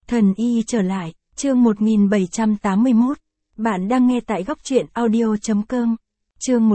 Thần y trở lại, chương 1781. Bạn đang nghe tại góc truyện audio.com. Chương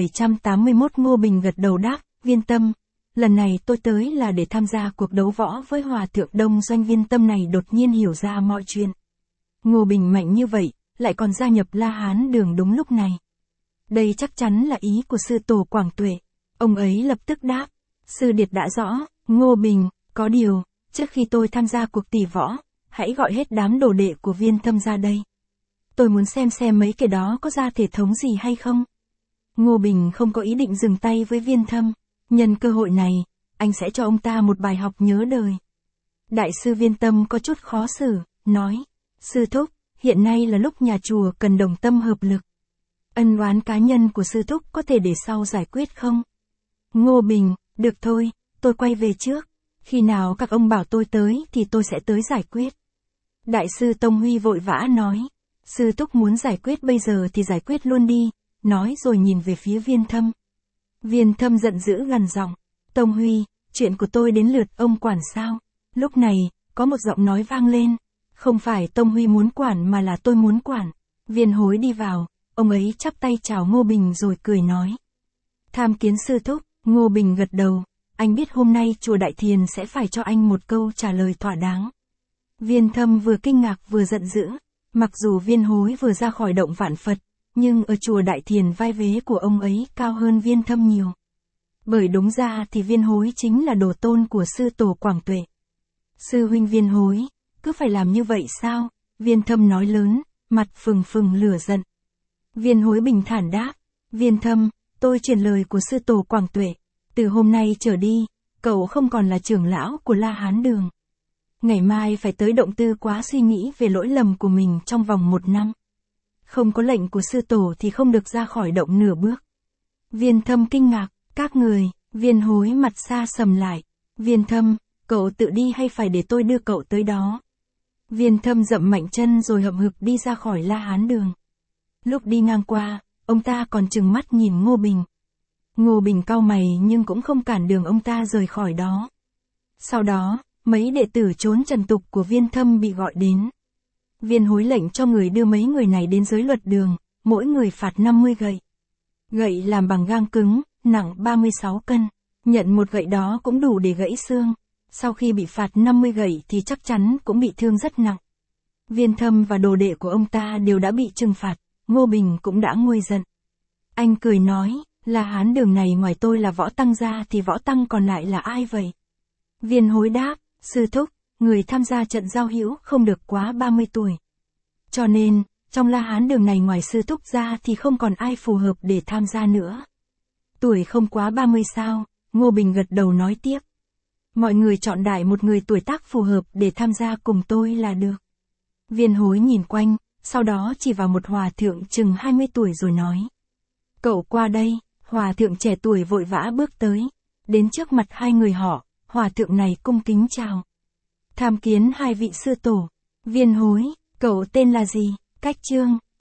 1781. Ngô Bình gật đầu đáp, Viên Tâm. Lần này tôi tới là để tham gia cuộc đấu võ với Hòa thượng Đông Doanh. Viên Tâm này đột nhiên hiểu ra mọi chuyện. Ngô Bình mạnh như vậy, lại còn gia nhập La Hán Đường đúng lúc này. Đây chắc chắn là ý của sư tổ Quảng Tuệ. Ông ấy lập tức đáp, sư điệt đã rõ, Ngô Bình, có điều, trước khi tôi tham gia cuộc tỷ võ, hãy gọi hết đám đồ đệ của Viên Tâm ra đây. Tôi muốn xem mấy cái đó có ra thể thống gì hay không. Ngô Bình không có ý định dừng tay với Viên Tâm. Nhân cơ hội này, anh sẽ cho ông ta một bài học nhớ đời. Đại sư Viên Tâm có chút khó xử, nói, sư thúc, hiện nay là lúc nhà chùa cần đồng tâm hợp lực. Ân oán cá nhân của sư thúc có thể để sau giải quyết không? Ngô Bình, được thôi, tôi quay về trước. Khi nào các ông bảo tôi tới thì tôi sẽ tới giải quyết. Đại sư Tông Huy vội vã nói, sư thúc muốn giải quyết bây giờ thì giải quyết luôn đi, nói rồi nhìn về phía Viên Thâm. Viên Thâm giận dữ gằn giọng, Tông Huy, chuyện của tôi đến lượt ông quản sao? Lúc này, có một giọng nói vang lên, không phải Tông Huy muốn quản mà là tôi muốn quản. Viên Hối đi vào, ông ấy chắp tay chào Ngô Bình rồi cười nói. Tham kiến sư thúc. Ngô Bình gật đầu, anh biết hôm nay chùa Đại Thiền sẽ phải cho anh một câu trả lời thỏa đáng. Viên Thâm vừa kinh ngạc vừa giận dữ, mặc dù Viên Hối vừa ra khỏi động Vạn Phật, nhưng ở chùa Đại Thiền vai vế của ông ấy cao hơn Viên Thâm nhiều. Bởi đúng ra thì Viên Hối chính là đồ tôn của sư tổ Quảng Tuệ. Sư huynh Viên Hối, cứ phải làm như vậy sao? Viên Thâm nói lớn, mặt phừng phừng lửa giận. Viên Hối bình thản đáp, Viên Thâm, tôi truyền lời của sư tổ Quảng Tuệ. Từ hôm nay trở đi, cậu không còn là trưởng lão của La Hán Đường. Ngày mai phải tới động Tư Quá suy nghĩ về lỗi lầm của mình trong vòng 1 năm. Không có lệnh của sư tổ thì không được ra khỏi động nửa bước. Viên Thâm kinh ngạc, các người, Viên Hối mặt xa sầm lại. Viên Thâm, cậu tự đi hay phải để tôi đưa cậu tới đó? Viên Thâm dậm mạnh chân rồi hậm hực đi ra khỏi La Hán Đường. Lúc đi ngang qua, ông ta còn trừng mắt nhìn Ngô Bình. Ngô Bình cau mày nhưng cũng không cản đường ông ta rời khỏi đó. Sau đó, mấy đệ tử trốn trần tục của Viên Thâm bị gọi đến. Viên Hối lệnh cho người đưa mấy người này đến giới luật đường, mỗi người phạt 50 gậy. Gậy làm bằng gang cứng, nặng 36 cân. Nhận một gậy đó cũng đủ để gãy xương. Sau khi bị phạt 50 gậy thì chắc chắn cũng bị thương rất nặng. Viên Thâm và đồ đệ của ông ta đều đã bị trừng phạt, Ngô Bình cũng đã nguôi giận. Anh cười nói, La Hán Đường này ngoài tôi là võ tăng ra thì võ tăng còn lại là ai vậy? Viên Hối đáp, sư thúc, người tham gia trận giao hữu không được quá 30 tuổi. Cho nên, trong La Hán Đường này ngoài sư thúc ra thì không còn ai phù hợp để tham gia nữa. Tuổi không quá 30 sao? Ngô Bình gật đầu nói tiếp. Mọi người chọn đại một người tuổi tác phù hợp để tham gia cùng tôi là được. Viên Hối nhìn quanh, sau đó chỉ vào một hòa thượng chừng 20 tuổi rồi nói. Cậu qua đây. Hòa thượng trẻ tuổi vội vã bước tới. Đến trước mặt hai người họ, hòa thượng này cung kính chào. Tham kiến hai vị sư tổ. Viên Hối, cậu tên là gì? Cách Chương.